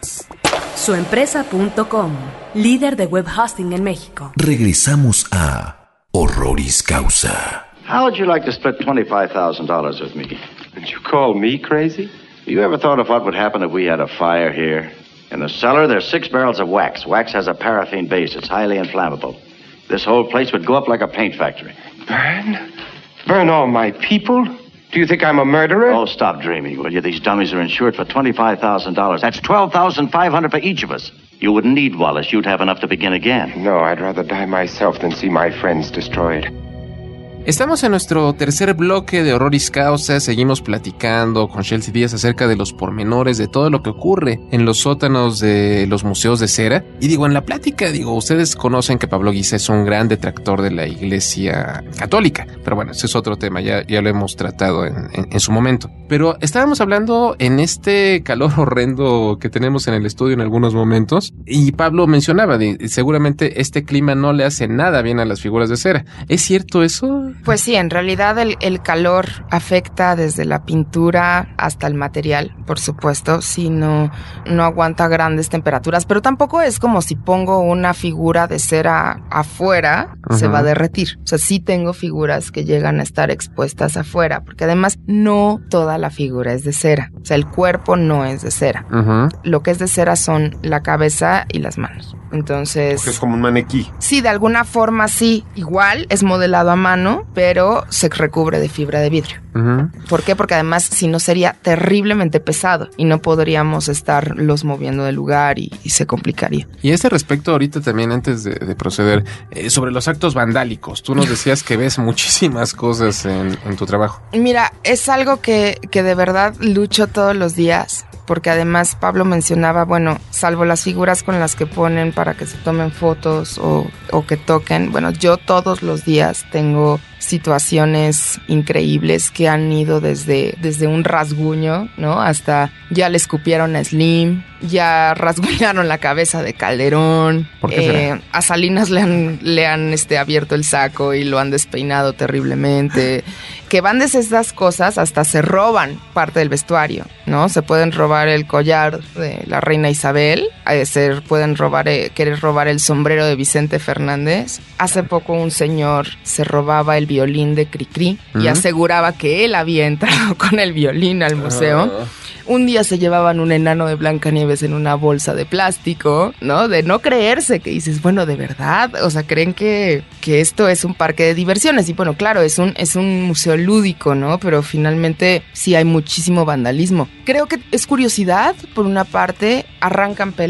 Suempresa.com, líder de web hosting en México. Regresamos a Horroris Causa. How would you like to split $25,000 with me? Did you call me crazy? You ever thought of what would happen if we had a fire here? In the cellar, there's 6 barrels of wax. Wax has a paraffin base. It's highly inflammable. This whole place would go up like a paint factory. Burn? Burn all my people? Do you think I'm a murderer? Oh, stop dreaming, will you? These dummies are insured for $25,000. That's $12,500 for each of us. You wouldn't need Wallace. You'd have enough to begin again. No, I'd rather die myself than see my friends destroyed. Estamos en nuestro tercer bloque de Horroris Causa. Seguimos platicando con Chelsea Díaz acerca de los pormenores de todo lo que ocurre en los sótanos de los museos de cera. Y digo, en la plática, ustedes conocen que Pablo Guisa es un gran detractor de la Iglesia Católica. Pero bueno, ese es otro tema, ya lo hemos tratado en su momento. Pero estábamos hablando en este calor horrendo que tenemos en el estudio en algunos momentos. Y Pablo mencionaba, seguramente este clima no le hace nada bien a las figuras de cera. ¿Es cierto eso? Pues sí, en realidad el calor afecta desde la pintura hasta el material, por supuesto, si no aguanta grandes temperaturas, pero tampoco es como si pongo una figura de cera afuera, se va a derretir. O sea, sí tengo figuras que llegan a estar expuestas afuera, porque además no toda la figura es de cera. O sea, el cuerpo no es de cera. Lo que es de cera son la cabeza y las manos. Entonces... Porque es como un maniquí. Sí, de alguna forma sí. Igual es modelado a mano, pero se recubre de fibra de vidrio. ¿Por qué? Porque además si no sería terriblemente pesado y no podríamos estarlos moviendo del lugar y se complicaría. Y a este respecto, ahorita también antes de proceder, sobre los actos vandálicos, tú nos decías que ves muchísimas cosas en tu trabajo. Mira, es algo que de verdad lucho todos los días. Porque además Pablo mencionaba, bueno, salvo las figuras con las que ponen para que se tomen fotos o que toquen, bueno, yo todos los días tengo situaciones increíbles que han ido desde un rasguño, ¿no? Hasta ya le escupieron a Slim, ya rasguñaron la cabeza de Calderón, ¿por qué será? A Salinas le han abierto el saco y lo han despeinado terriblemente. Que van desde estas cosas hasta se roban parte del vestuario, ¿no? Se pueden robar el collar de la reina Isabel, pueden querer robar el sombrero de Vicente Fernández. Hace poco un señor se robaba el violín de Cricri y aseguraba que él había entrado con el violín al museo. Un día se llevaban un enano de Blancanieves en una bolsa de plástico, ¿no? De no creerse, que dices, bueno, ¿de verdad? O sea, creen que esto es un parque de diversiones. Y bueno, claro, es un museo lúdico, ¿no? Pero finalmente sí hay muchísimo vandalismo. Creo que es curiosidad, por una parte, arrancan pelo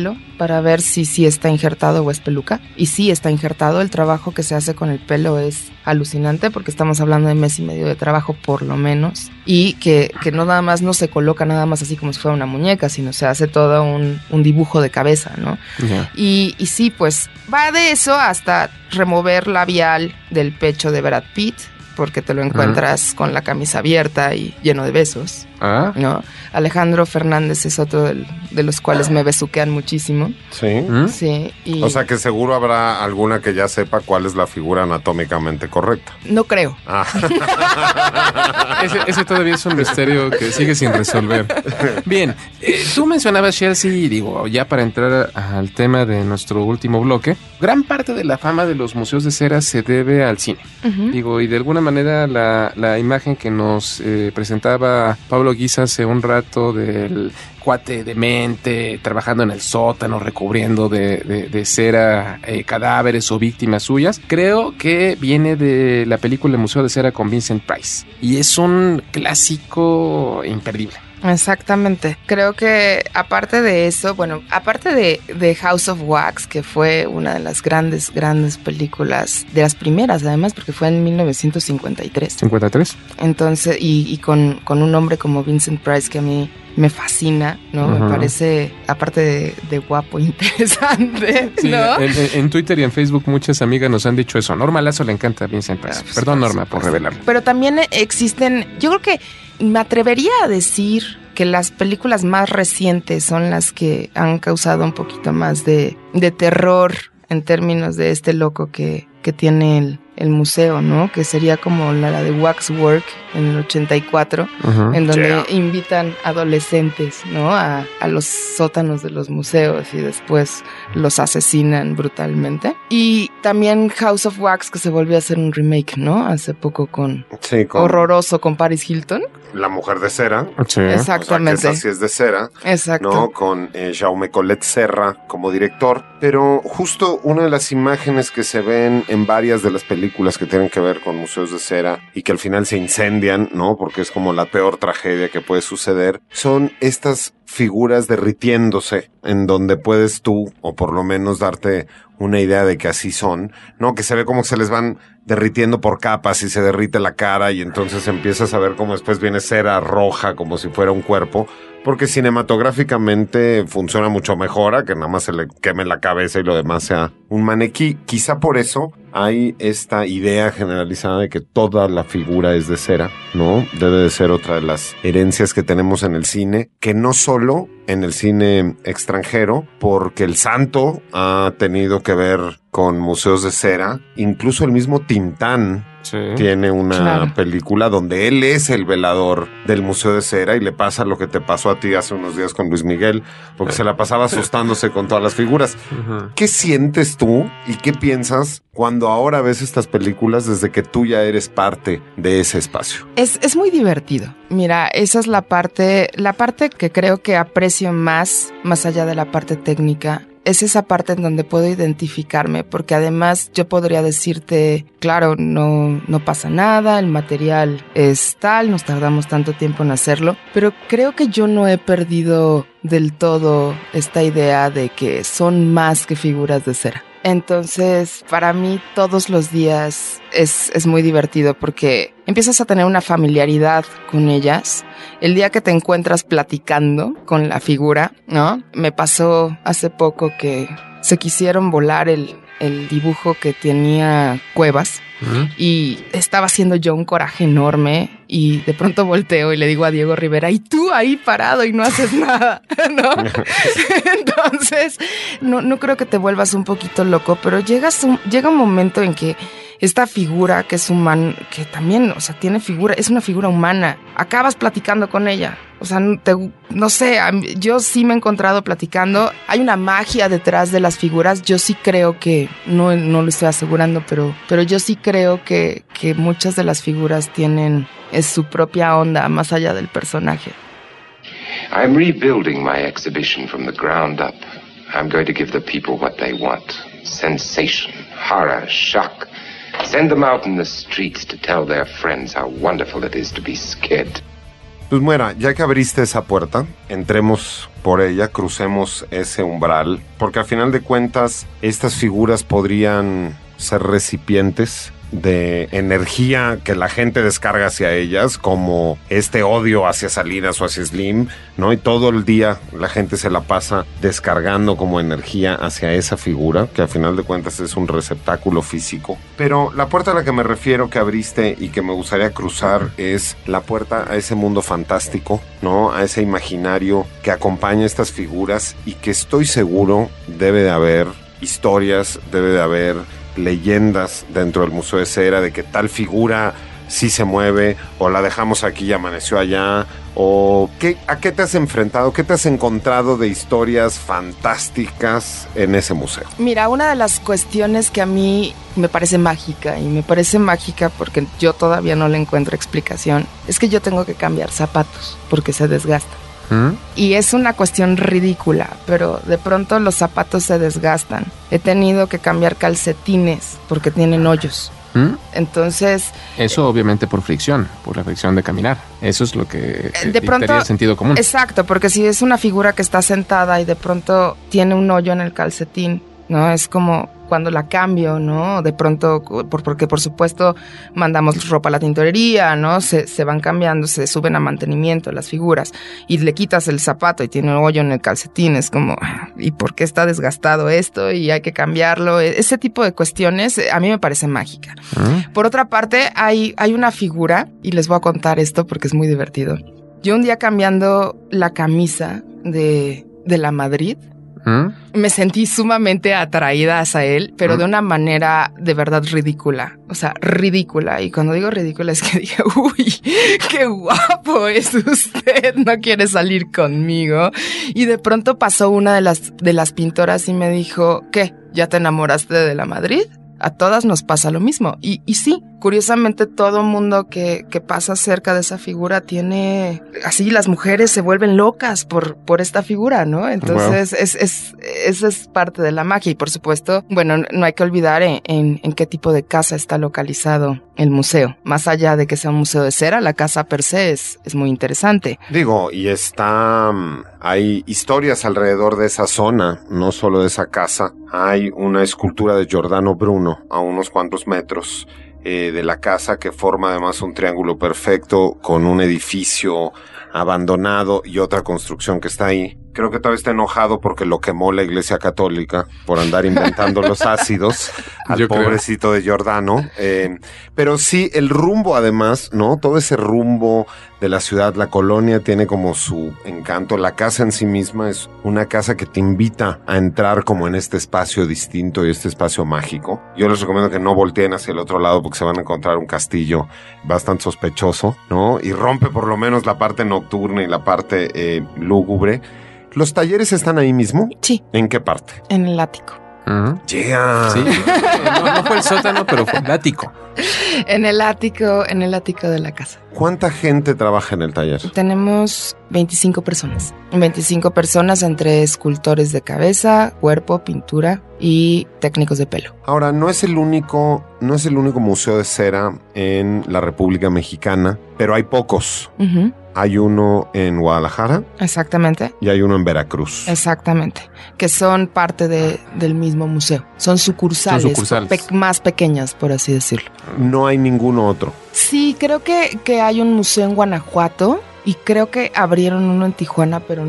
para ver si sí está injertado o es peluca. Y sí está injertado. El trabajo que se hace con el pelo es alucinante porque estamos hablando de mes y medio de trabajo por lo menos. Y que no nada más no se coloca nada más así como si fuera una muñeca, sino se hace todo un dibujo de cabeza, ¿no? Yeah. Y sí, pues va de eso hasta remover labial del pecho de Brad Pitt, porque te lo encuentras con la camisa abierta y lleno de besos, ¿no? Alejandro Fernández es otro de los cuales me besuquean muchísimo. Sí. Sí. Y o sea que seguro habrá alguna que ya sepa cuál es la figura anatómicamente correcta. No creo. Ese todavía es un misterio que sigue sin resolver. Bien, tú mencionabas, Chelsea, digo, ya para entrar al tema de nuestro último bloque, gran parte de la fama de los museos de cera se debe al cine. Digo, y de alguna manera la imagen que nos presentaba Pablo Guisa hace un rato del cuate demente trabajando en el sótano recubriendo de cera cadáveres o víctimas suyas, creo que viene de la película El Museo de Cera con Vincent Price y es un clásico imperdible. Exactamente. Creo que aparte de eso, bueno, aparte de House of Wax, que fue una de las grandes películas, de las primeras además, porque fue en 1953. ¿53? Entonces, y con un hombre como Vincent Price que a mí me fascina, ¿no? Me parece, aparte de guapo, interesante, sí, ¿no? En Twitter y en Facebook muchas amigas nos han dicho eso. Norma Lazo le encanta Vincent Price. Perdón, Norma, por revelarlo. Pero también existen, yo creo que me atrevería a decir que las películas más recientes son las que han causado un poquito más de terror en términos de este loco que tiene el museo, ¿no? Que sería como la de Waxwork en el 84, en donde invitan adolescentes, ¿no? A los sótanos de los museos y después los asesinan brutalmente. Y también House of Wax, que se volvió a hacer un remake, ¿no? Hace poco con horroroso con Paris Hilton. La mujer de cera. Sí. Exactamente. O sea, que esa sí es de cera. Exacto. ¿No? Con Jaume Collet Serra como director. Pero justo una de las imágenes que se ven en varias de las películas que tienen que ver con museos de cera y que al final se incendian, ¿no? Porque es como la peor tragedia que puede suceder. Son estas figuras derritiéndose en donde puedes tú, o por lo menos darte una idea de que así son, ¿no? Que se ve como se les van derritiendo por capas y se derrite la cara y entonces empiezas a ver cómo después viene cera roja como si fuera un cuerpo, porque cinematográficamente funciona mucho mejor a que nada más se le queme la cabeza y lo demás sea un maniquí. Quizá por eso hay esta idea generalizada de que toda la figura es de cera, ¿no? Debe de ser otra de las herencias que tenemos en el cine, que no solo en el cine extranjero, porque El Santo ha tenido que ver con museos de cera, incluso el mismo Tintán tiene una película donde él es el velador del Museo de Cera y le pasa lo que te pasó a ti hace unos días con Luis Miguel, porque se la pasaba asustándose con todas las figuras. ¿Qué sientes tú y qué piensas cuando ahora ves estas películas desde que tú ya eres parte de ese espacio? Es muy divertido. Mira, esa es la parte que creo que aprecio más allá de la parte técnica. Es esa parte en donde puedo identificarme, porque además yo podría decirte, claro, no pasa nada, el material es tal, nos tardamos tanto tiempo en hacerlo, pero creo que yo no he perdido del todo esta idea de que son más que figuras de cera. Entonces, para mí todos los días es muy divertido porque empiezas a tener una familiaridad con ellas. El día que te encuentras platicando con la figura, ¿no? Me pasó hace poco que se quisieron volar el dibujo que tenía Cuevas y estaba haciendo yo un coraje enorme y de pronto volteo y le digo a Diego Rivera, y tú ahí parado y no haces nada, ¿no? Entonces, no creo que te vuelvas un poquito loco, pero llega un momento en que esta figura que es humana, que también, o sea, tiene figura, es una figura humana, acabas platicando con ella. O sea, no sé, yo sí me he encontrado platicando. Hay una magia detrás de las figuras. Yo sí creo que, no lo estoy asegurando, pero yo sí creo que muchas de las figuras tienen su propia onda más allá del personaje. I'm rebuilding my exhibition from the ground up. I'm going to give the people what they want. Sensation, horror, shock. Send them out in the streets to tell their friends how wonderful it is to be scared. Pues Muera, ya que abriste esa puerta, entremos por ella, crucemos ese umbral, porque al final de cuentas estas figuras podrían ser recipientes de energía que la gente descarga hacia ellas, como este odio hacia Salinas o hacia Slim, ¿no? Y todo el día la gente se la pasa descargando como energía hacia esa figura, que al final de cuentas es un receptáculo físico. Pero la puerta a la que me refiero que abriste y que me gustaría cruzar es la puerta a ese mundo fantástico, ¿no? A ese imaginario que acompaña estas figuras y que estoy seguro debe de haber historias, debe de haber leyendas dentro del Museo de Cera de que tal figura sí se mueve, o la dejamos aquí y amaneció allá, o ¿a qué te has enfrentado? ¿Qué te has encontrado de historias fantásticas en ese museo? Mira, una de las cuestiones que a mí me parece mágica, y me parece mágica porque yo todavía no le encuentro explicación, es que yo tengo que cambiar zapatos porque se desgastan. Y es una cuestión ridícula, pero de pronto los zapatos se desgastan. He tenido que cambiar calcetines porque tienen hoyos. Entonces... Eso obviamente por fricción, por la fricción de caminar. Eso es lo que de pronto el sentido común. Exacto, porque si es una figura que está sentada y de pronto tiene un hoyo en el calcetín, ¿no? Es como cuando la cambio, ¿no? De pronto, porque por supuesto mandamos ropa a la tintorería, ¿no? Se van cambiando, se suben a mantenimiento las figuras y le quitas el zapato y tiene un hoyo en el calcetín. Es como, ¿y por qué está desgastado esto? Y hay que cambiarlo. Ese tipo de cuestiones a mí me parece mágica. Por otra parte, hay una figura, y les voy a contar esto porque es muy divertido. Yo un día cambiando la camisa de la Madrid, me sentí sumamente atraída hacia él, pero de una manera de verdad ridícula. O sea, ridícula. Y cuando digo ridícula es que dije, uy, qué guapo es usted, no quiere salir conmigo. Y de pronto pasó una de las pintoras y me dijo, ¿qué? ¿Ya te enamoraste de la Madrid? A todas nos pasa lo mismo. Y sí, curiosamente todo mundo que pasa cerca de esa figura tiene... Así las mujeres se vuelven locas por esta figura, ¿no? Entonces, wow. Esa es parte de la magia. Y por supuesto, bueno, no hay que olvidar en qué tipo de casa está localizado el museo. Más allá de que sea un museo de cera, la casa per se es muy interesante. Digo, y hay historias alrededor de esa zona, no solo de esa casa. Hay una escultura de Giordano Bruno a unos cuantos metros de la casa que forma además un triángulo perfecto con un edificio abandonado y otra construcción que está ahí. Creo que todavía está enojado porque lo quemó la Iglesia Católica por andar inventando los ácidos al pobrecito de Giordano. Pero sí, el rumbo además, ¿no? Todo ese rumbo de la ciudad, la colonia tiene como su encanto. La casa en sí misma es una casa que te invita a entrar como en este espacio distinto y este espacio mágico. Yo les recomiendo que no volteen hacia el otro lado porque se van a encontrar un castillo bastante sospechoso, ¿no? Y rompe por lo menos la parte nocturna y la parte lúgubre. ¿Los talleres están ahí mismo? Sí. ¿En qué parte? En el ático. Yeah. Sí. No fue el sótano, pero fue el ático. En el ático de la casa. ¿Cuánta gente trabaja en el taller? Tenemos 25 personas. 25 personas entre escultores de cabeza, cuerpo, pintura y técnicos de pelo. Ahora, no es el único museo de cera en la República Mexicana, pero hay pocos. Hay uno en Guadalajara. Exactamente. Y hay uno en Veracruz. Exactamente. Que son parte del mismo museo. Son sucursales. Más pequeñas, por así decirlo. No hay ninguno otro. Sí, creo que hay un museo en Guanajuato y creo que abrieron uno en Tijuana, pero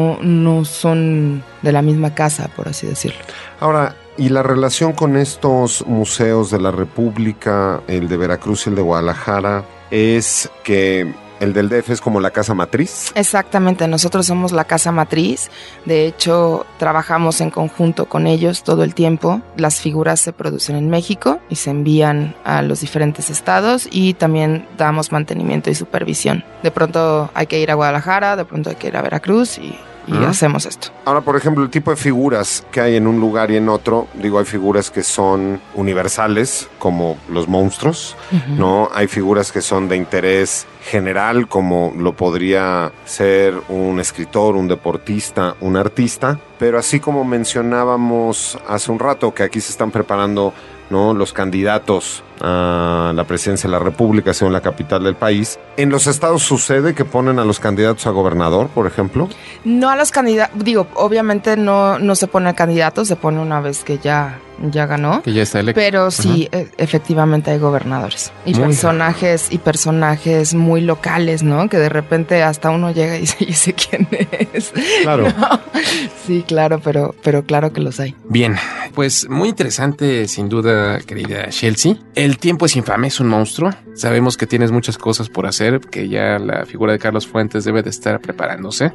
no son de la misma casa, por así decirlo. Ahora, ¿y la relación con estos museos de la República, el de Veracruz y el de Guadalajara, es que el del DF es como la casa matriz? Exactamente, nosotros somos la casa matriz. De hecho, trabajamos en conjunto con ellos todo el tiempo. Las figuras se producen en México y se envían a los diferentes estados y también damos mantenimiento y supervisión. De pronto hay que ir a Guadalajara, de pronto hay que ir a Veracruz y hacemos esto. Ahora, por ejemplo, el tipo de figuras que hay en un lugar y en otro, digo, hay figuras que son universales, como los monstruos, ¿no? Hay figuras que son de interés general, como lo podría ser un escritor, un deportista, un artista, pero así como mencionábamos hace un rato que aquí se están preparando, ¿no?, los candidatos a la presidencia de la República, según la capital del país. ¿En los estados sucede que ponen a los candidatos a gobernador, por ejemplo? No a los candidatos, obviamente no se pone a candidatos, se pone una vez que ya ganó. Que ya está electo. Pero sí, efectivamente hay gobernadores. Y personajes muy locales, ¿no? Que de repente hasta uno llega y dice, ¿y ese quién es? Claro. ¿No? Sí, claro, pero claro que los hay. Bien, pues muy interesante, sin duda, querida Chelsea. El tiempo es infame, es un monstruo. Sabemos que tienes muchas cosas por hacer, que ya la figura de Carlos Fuentes debe de estar preparándose.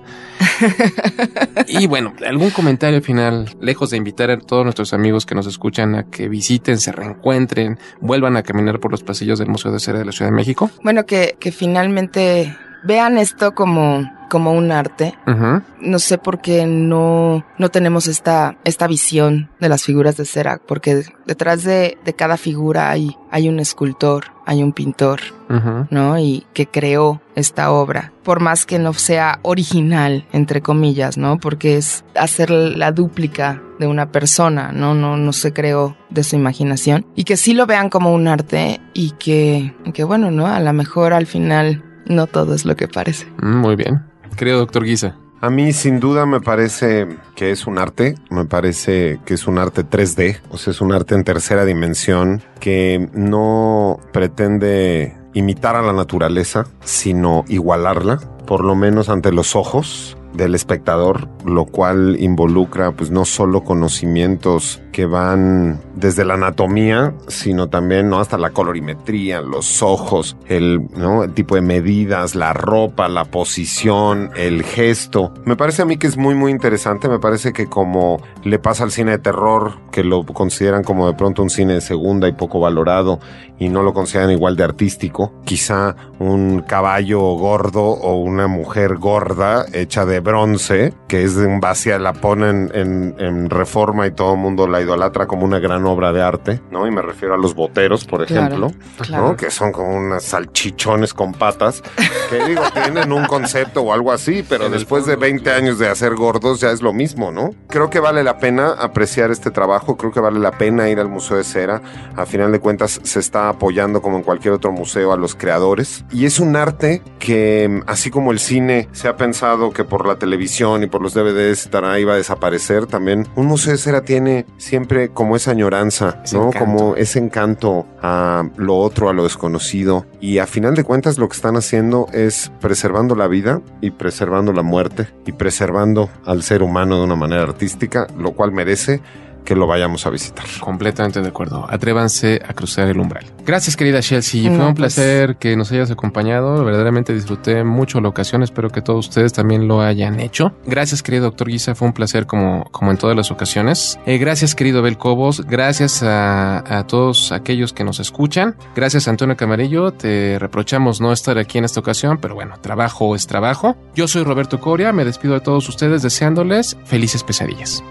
Y bueno, algún comentario final, lejos de invitar a todos nuestros amigos que nos escuchan a que visiten, se reencuentren, vuelvan a caminar por los pasillos del Museo de Cera de la Ciudad de México. Bueno, que finalmente vean esto como un arte. No sé por qué no tenemos esta visión de las figuras de cera, porque detrás de cada figura hay un escultor, hay un pintor, ¿no? Y que creó esta obra, por más que no sea original, entre comillas, ¿no? Porque es hacer la dúplica de una persona, no se creó de su imaginación. Y que sí lo vean como un arte y que bueno, ¿no? A lo mejor al final no todo es lo que parece. Muy bien. Querido doctor Guisa. A mí sin duda me parece que es un arte, me parece que es un arte 3D, o sea, es un arte en tercera dimensión que no pretende imitar a la naturaleza, sino igualarla, por lo menos ante los ojos del espectador, lo cual involucra pues no solo conocimientos que van desde la anatomía, sino también, ¿no?, hasta la colorimetría, los ojos, el tipo de medidas, la ropa, la posición, el gesto. Me parece a mí que es muy muy interesante. Me parece que como le pasa al cine de terror, que lo consideran como de pronto un cine de segunda y poco valorado y no lo consideran igual de artístico, quizá un caballo gordo o una mujer gorda hecha de bronce, que es de un vacío, la ponen en Reforma y todo el mundo la idolatra como una gran obra de arte, ¿no? Y me refiero a los boteros, por ejemplo, claro. ¿no? Que son como unas salchichones con patas, que digo, tienen un concepto o algo así, pero después de 20 años de hacer gordos ya es lo mismo, ¿no? Creo que vale la pena apreciar este trabajo, creo que vale la pena ir al Museo de Cera. A final de cuentas se está apoyando, como en cualquier otro museo, a los creadores, y es un arte que, así como el cine se ha pensado que por la televisión y por los DVDs iba a desaparecer, también un Museo de Cera tiene siempre como esa añoranza, ¿no? Como ese encanto a lo otro, a lo desconocido, y a final de cuentas lo que están haciendo es preservando la vida y preservando la muerte y preservando al ser humano de una manera artística, lo cual merece que lo vayamos a visitar. Completamente de acuerdo. Atrévanse a cruzar el umbral. Gracias, querida Chelsea. Fue un placer que nos hayas acompañado. Verdaderamente disfruté mucho la ocasión. Espero que todos ustedes también lo hayan hecho. Gracias, querido doctor Guisa. Fue un placer como en todas las ocasiones. Gracias, querido Abel Cobos. Gracias a todos aquellos que nos escuchan. Gracias, Antonio Camarillo. Te reprochamos no estar aquí en esta ocasión, pero bueno, trabajo es trabajo. Yo soy Roberto Coria. Me despido de todos ustedes deseándoles felices pesadillas.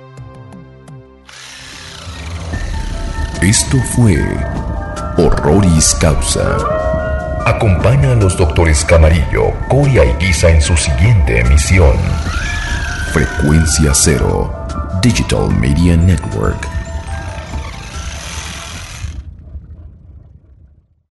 Esto fue Horroris Causa. Acompaña a los doctores Camarillo, Coria y Guisa en su siguiente emisión. Frecuencia Cero, Digital Media Network.